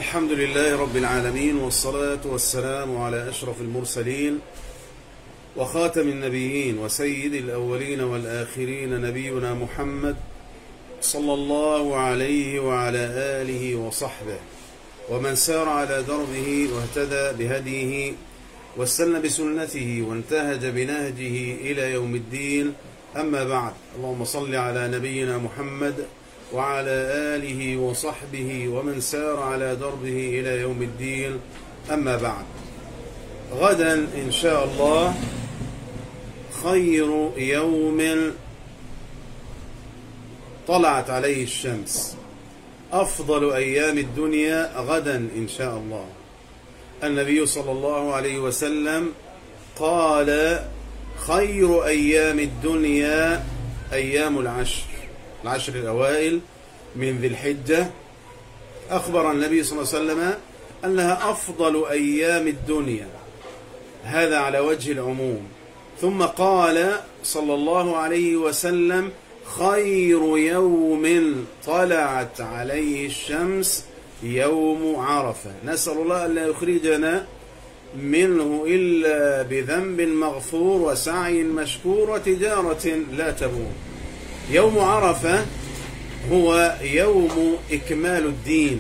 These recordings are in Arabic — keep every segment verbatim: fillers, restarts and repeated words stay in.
الحمد لله رب العالمين، والصلاة والسلام على أشرف المرسلين وخاتم النبيين وسيد الأولين والآخرين نبينا محمد صلى الله عليه وعلى آله وصحبه ومن سار على دربه واهتدى بهديه واستنى بسنته وانتهج بنهجه إلى يوم الدين. أما بعد، اللهم صل على نبينا محمد وعلى آله وصحبه ومن سار على دربه إلى يوم الدين. أما بعد، غدا إن شاء الله خير يوم طلعت عليه الشمس، أفضل أيام الدنيا غدا إن شاء الله. النبي صلى الله عليه وسلم قال: خير أيام الدنيا أيام العشر العشر الأوائل من ذي الحجة. أخبر النبي صلى الله عليه وسلم أنها أفضل أيام الدنيا، هذا على وجه العموم. ثم قال صلى الله عليه وسلم: خير يوم طلعت عليه الشمس يوم عرفة. نسأل الله أن لا يخرجنا منه إلا بذنب مغفور وسعي مشكور وتجارة لا تبور. يوم عرفة هو يوم إكمال الدين.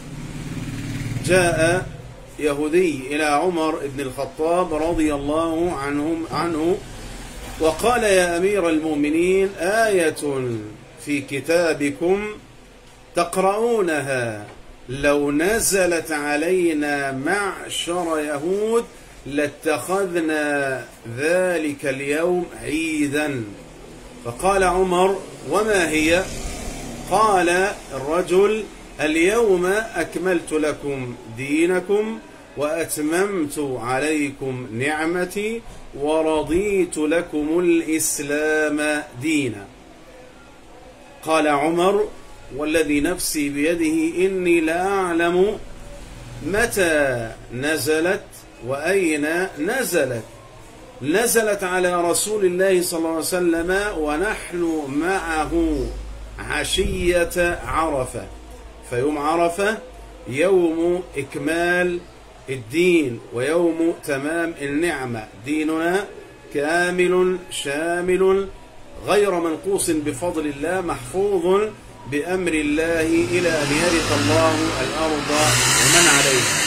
جاء يهودي إلى عمر بن الخطاب رضي الله عنهم عنه وقال: يا أمير المؤمنين، آية في كتابكم تقرؤونها لو نزلت علينا معشر يهود لاتخذنا ذلك اليوم عيدا. فقال عمر: وما هي؟ قال الرجل: اليوم أكملت لكم دينكم وأتممت عليكم نعمتي ورضيت لكم الإسلام دينا. قال عمر: والذي نفسي بيده إني لا أعلم متى نزلت وأين نزلت. نزلت على رسول الله صلى الله عليه وسلم ونحن معه عشية عرفة، فيوم عرفة يوم إكمال الدين ويوم تمام النعمة. ديننا كامل شامل غير منقوص بفضل الله، محفوظ بأمر الله إلى أن يرث الله الأرض ومن عليها.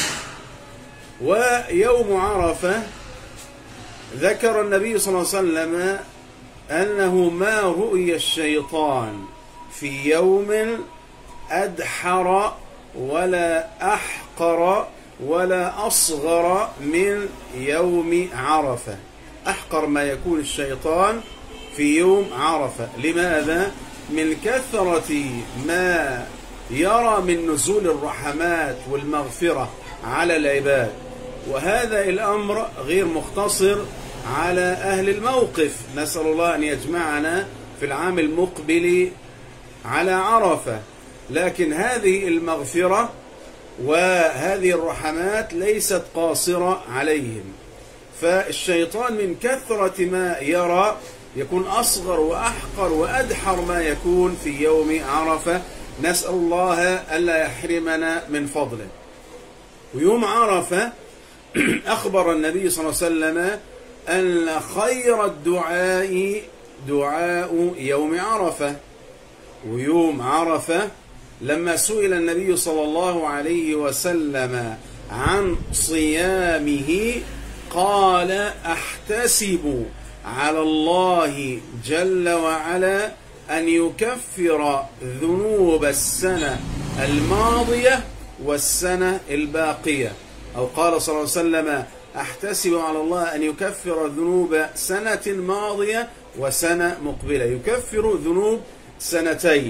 ويوم عرفة ذكر النبي صلى الله عليه وسلم أنه ما رؤي الشيطان في يوم أدحر ولا أحقر ولا أصغر من يوم عرفة. أحقر ما يكون الشيطان في يوم عرفة. لماذا؟ من كثرة ما يرى من نزول الرحمات والمغفرة على العباد. وهذا الأمر غير مختصر على أهل الموقف، نسأل الله أن يجمعنا في العام المقبل على عرفة. لكن هذه المغفرة وهذه الرحمات ليست قاصرة عليهم، فالشيطان من كثرة ما يرى يكون أصغر وأحقر وأدحر ما يكون في يوم عرفة. نسأل الله ألا يحرمنا من فضله. ويوم عرفة أخبر النبي صلى الله عليه وسلم أن خير الدعاء دعاء يوم عرفة. ويوم عرفة لما سئل النبي صلى الله عليه وسلم عن صيامه قال: أحتسب على الله جل وعلا أن يكفر ذنوب السنة الماضية والسنة الباقية. أو قال صلى الله عليه وسلم: أحتسب على الله أن يكفر ذنوب سنة ماضية وسنة مقبلة، يكفر ذنوب سنتين.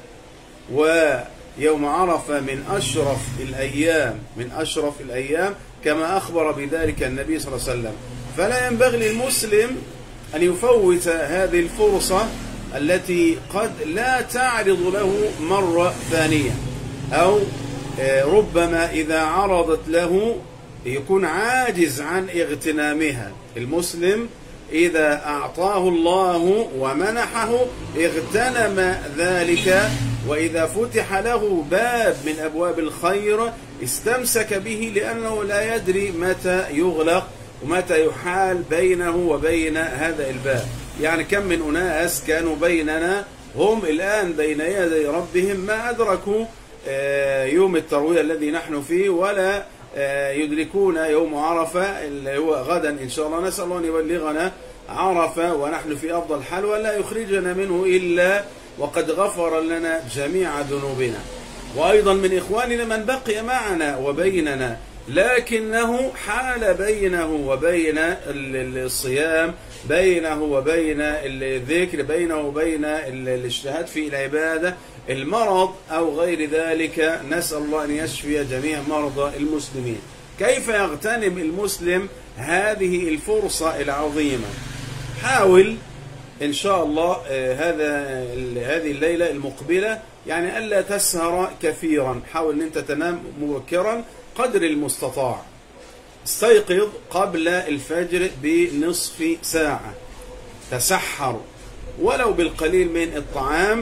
ويوم عرفة من أشرف الأيام من أشرف الأيام كما أخبر بذلك النبي صلى الله عليه وسلم. فلا ينبغي للمسلم أن يفوت هذه الفرصة التي قد لا تعرض له مرة ثانية، أو ربما إذا عرضت له يكون عاجز عن اغتنامها. المسلم إذا أعطاه الله ومنحه اغتنم ذلك، وإذا فتح له باب من أبواب الخير استمسك به لأنه لا يدري متى يغلق ومتى يحال بينه وبين هذا الباب. يعني كم من أناس كانوا بيننا هم الآن بين يدي ربهم ما أدركوا يوم التروية الذي نحن فيه ولا يدركون يوم عرفة اللي هو غدا إن شاء الله. نسأل الله أن يبلغنا عرفة ونحن في أفضل حال ولا يخرجنا منه إلا وقد غفر لنا جميع ذنوبنا. وأيضا من إخواننا من بقي معنا وبيننا لكنه حال بينه وبين الصيام، بينه وبين الذكر، بينه وبين الاجتهاد في العبادة، المرض أو غير ذلك. نسأل الله أن يشفي جميع مرضى المسلمين. كيف يغتنم المسلم هذه الفرصة العظيمة؟ حاول إن شاء الله هذا هذه الليلة المقبلة يعني ألا تسهر كثيرا، حاول أن أنت تنام مبكرا قدر المستطاع. استيقظ قبل الفجر بنصف ساعة، تسحر ولو بالقليل من الطعام،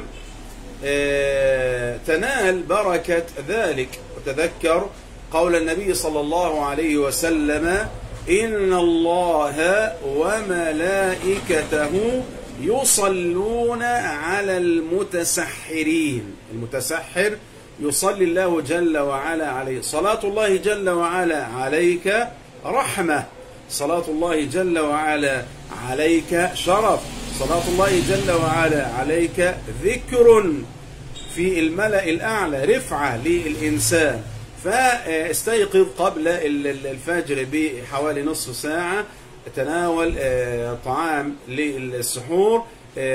تنال بركة ذلك. وتذكر قول النبي صلى الله عليه وسلم: إن الله وملائكته يصلون على المتسحرين. المتسحر يصلي الله جل وعلا عليه. صلاة الله جل وعلا عليك رحمة، صلاة الله جل وعلا عليك شرف، صلاة الله جل وعلا عليك ذكر في الملأ الأعلى، رفعة للإنسان. فاستيقظ قبل الفجر بحوالي نصف ساعة، تناول طعام للسحور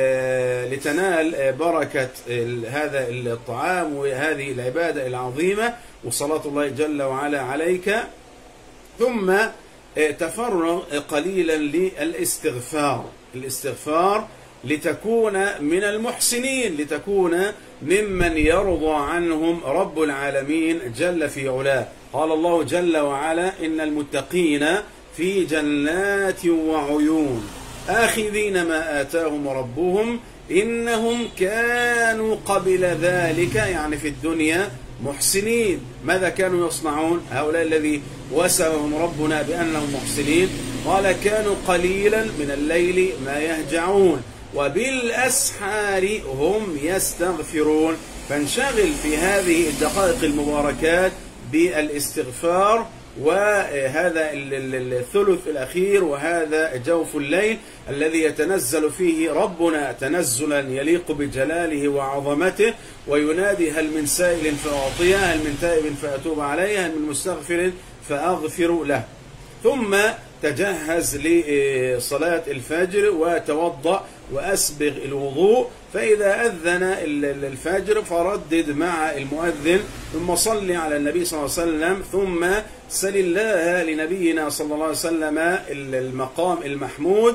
لتنال بركة هذا الطعام وهذه العبادة العظيمة وصلاة الله جل وعلا عليك. ثم تفرغ قليلا للاستغفار، الاستغفار لتكون من المحسنين، لتكون ممن يرضى عنهم رب العالمين جل في علاه. قال الله جل وعلا: إن المتقين في جنات وعيون آخذين ما آتاهم ربهم إنهم كانوا قبل ذلك، يعني في الدنيا، محسنين. ماذا كانوا يصنعون هؤلاء الذي وسمهم ربنا بأنهم محسنين؟ قال: كانوا قليلا من الليل ما يهجعون وبالأسحار هم يستغفرون. فانشغل في هذه الدقائق المباركات بالاستغفار، وهذا الثلث الأخير وهذا جوف الليل الذي يتنزل فيه ربنا تنزلا يليق بجلاله وعظمته، وينادي: هل من سائل فأعطيه، هل من تائب فأتوب عليه، هل من مستغفر فأغفر له. ثم تجهز لصلاة الفجر وتوضأ وأسبغ الوضوء، فإذا أذن الفجر فردد مع المؤذن، ثم صل على النبي صلى الله عليه وسلم، ثم سل الله لنبينا صلى الله عليه وسلم المقام المحمود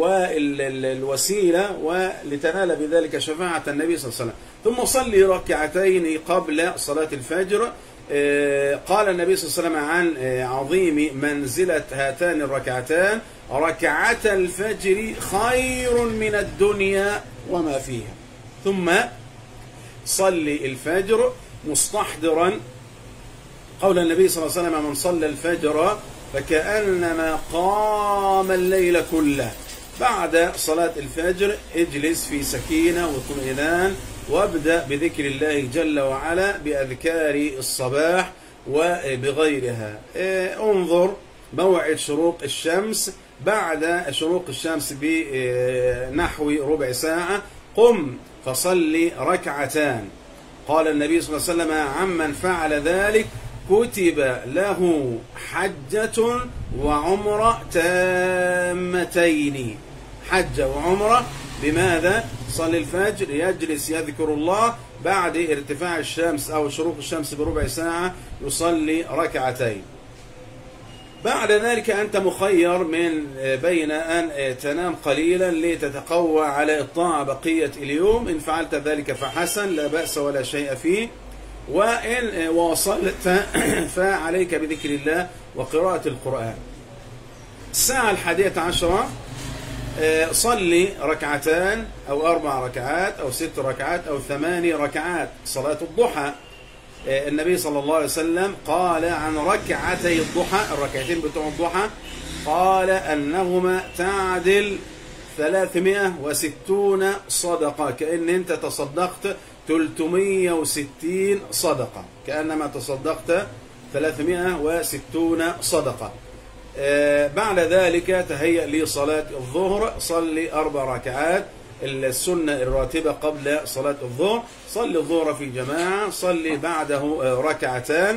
والوسيلة ولتنال بذلك شفاعة النبي صلى الله عليه وسلم. ثم صلي ركعتين قبل صلاة الفجر. قال النبي صلى الله عليه وسلم عن عظيم منزلة هاتان الركعتان: ركعة الفجر خير من الدنيا وما فيها. ثم صلي الفجر مستحضرا قول النبي صلى الله عليه وسلم: من صلى الفجر فكأنما قام الليل كله. بعد صلاة الفجر اجلس في سكينة واطمئنان وابدأ بذكر الله جل وعلا بأذكار الصباح وبغيرها. انظر موعد شروق الشمس. بعد شروق الشمس بنحو ربع ساعة قم فصلي ركعتان. قال النبي صلى الله عليه وسلم: عمن فعل ذلك كتب له حجة وعمرة تامتين. حجة وعمرة بماذا؟ صلي الفجر، يجلس يذكر الله، بعد ارتفاع الشمس أو شروق الشمس بربع ساعة يصلي ركعتين. بعد ذلك أنت مخير من بين أن تنام قليلا لتتقوى على الطاعة بقية اليوم. إن فعلت ذلك فحسن، لا بأس ولا شيء فيه. وإن واصلت فعليك بذكر الله وقراءة القرآن. الساعة الحادية عشرة صلي ركعتان أو أربع ركعات أو ست ركعات أو ثماني ركعات، صلاة الضحى. النبي صلى الله عليه وسلم قال عن ركعتي الضحى، الركعتين بتوع الضحى، قال أنهما تعدل ثلاثمائة وستون صدقة، كأن أنت تصدقت ثلاثمائة وستين صدقة، كأنما تصدقت ثلاثمائة وستون صدقة. آه بعد ذلك تهيأ لصلاة الظهر، صلي أربع ركعات السنة الراتبة قبل صلاة الظهر، صلي الظهر في جماعة، صلي بعده ركعتان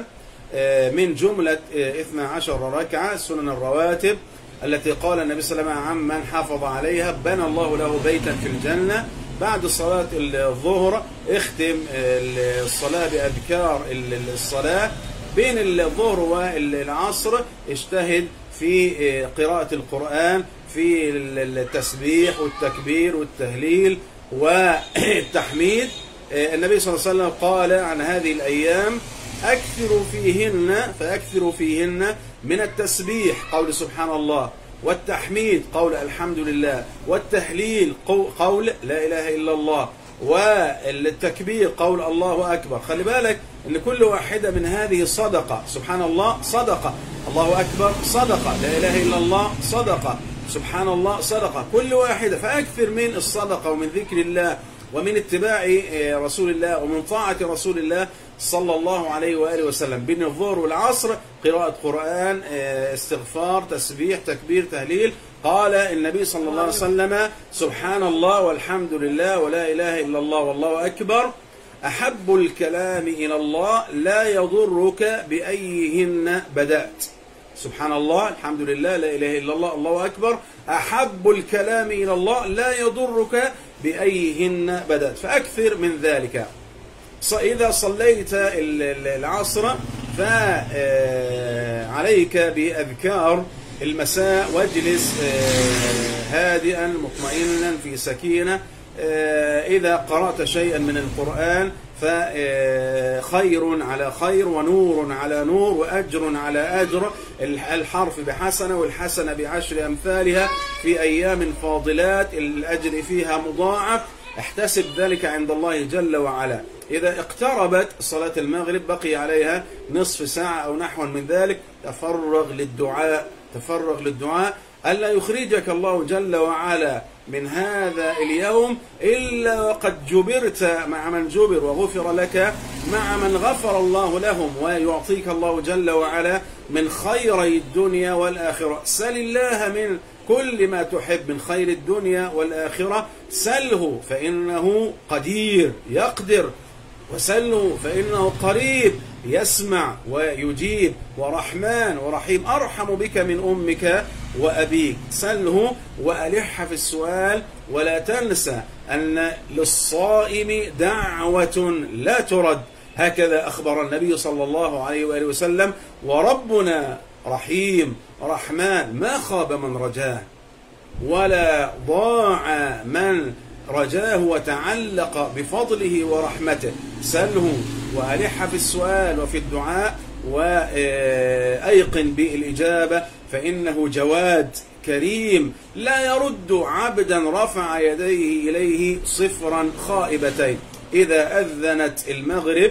من جملة اثنتا عشرة ركعة السنن الرواتب التي قال النبي صلى الله عليه وسلم عمن حافظ عليها بنى الله له بيتا في الجنة. بعد صلاة الظهر اختم الصلاة بأذكار الصلاة. بين الظهر والعصر اجتهد في قراءة القرآن، في التسبيح والتكبير والتهليل والتحميد. النبي صلى الله عليه وسلم قال عن هذه الأيام أكثروا فيهن فأكثروا فيهن من التسبيح قول سبحان الله، والتحميد قول الحمد لله، والتهليل قول لا إله إلا الله، والتكبير قول الله أكبر. خلي بالك أن كل واحدة من هذه صدقة. سبحان الله صدقة، الله أكبر صدقة، لا إله إلا الله صدقة، سبحان الله صدقة، كل واحدة. فأكثر من الصدقة ومن ذكر الله ومن اتباع رسول الله ومن طاعة رسول الله صلى الله عليه وآله وسلم. بين الظهر والعصر قراءة قرآن، استغفار، تسبيح، تكبير، تهليل. قال النبي صلى الله عليه وسلم سبحان الله والحمد لله ولا إله إلا الله والله أكبر أحب الكلام إلى الله لا يضرك بأيهن بدأت. سبحان الله، الحمد لله، لا إله إلا الله، الله أكبر أحب الكلام إلى الله لا يضرك بأيهن بدأت. فأكثر من ذلك. إذا صليت العصر فعليك بأذكار المساء، واجلس هادئا مطمئنا في سكينة. إذا قرأت شيئا من القرآن فخير على خير ونور على نور وأجر على أجر. الحرف بحسنة والحسنة بعشر أمثالها في أيام فاضلات، الأجر فيها مضاعف. احتسب ذلك عند الله جل وعلا. إذا اقتربت صلاة المغرب بقي عليها نصف ساعة أو نحو من ذلك، تفرغ للدعاء، تفرغ للدعاء ألا يخرجك الله جل وعلا من هذا اليوم إلا وقد جبرت مع من جبر وغفر لك مع من غفر الله لهم، ويعطيك الله جل وعلا من خيري الدنيا والآخرة. سل الله من كل ما تحب من خير الدنيا والآخرة، سله فإنه قدير يقدر، وسله فإنه قريب يسمع ويجيب، ورحمن ورحيم أرحم بك من أمك وأبيك. سله وألح في السؤال، ولا تنسى أن للصائم دعوة لا ترد. هكذا أخبر النبي صلى الله عليه وآله وسلم. وربنا رحيم رحمن ما خاب من رجاه ولا ضاع من رجاه وتعلق بفضله ورحمته. سله وألح في السؤال وفي الدعاء، وأيقن بالإجابة، فإنه جواد كريم لا يرد عبدا رفع يديه إليه صفرا خائبتين. إذا أذنت المغرب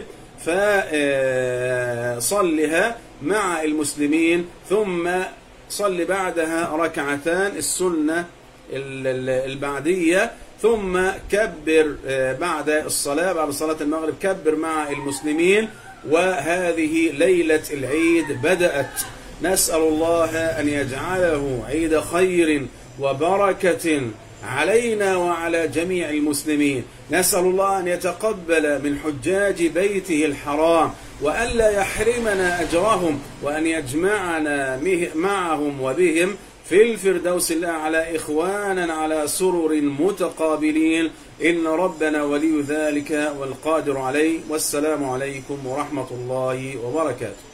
فصلها مع المسلمين، ثم صل بعدها ركعتان السنة البعدية، ثم كبر بعد الصلاة، بعد صلاة المغرب كبر مع المسلمين. وهذه ليلة العيد بدأت. نسأل الله أن يجعله عيد خير وبركة علينا وعلى جميع المسلمين. نسأل الله أن يتقبل من حجاج بيته الحرام، وأن لا يحرمنا أجرهم، وأن يجمعنا معهم وبهم في الفردوس الأعلى إخوانا على سرر متقابلين. إن ربنا ولي ذلك والقادر عليه. والسلام عليكم ورحمة الله وبركاته.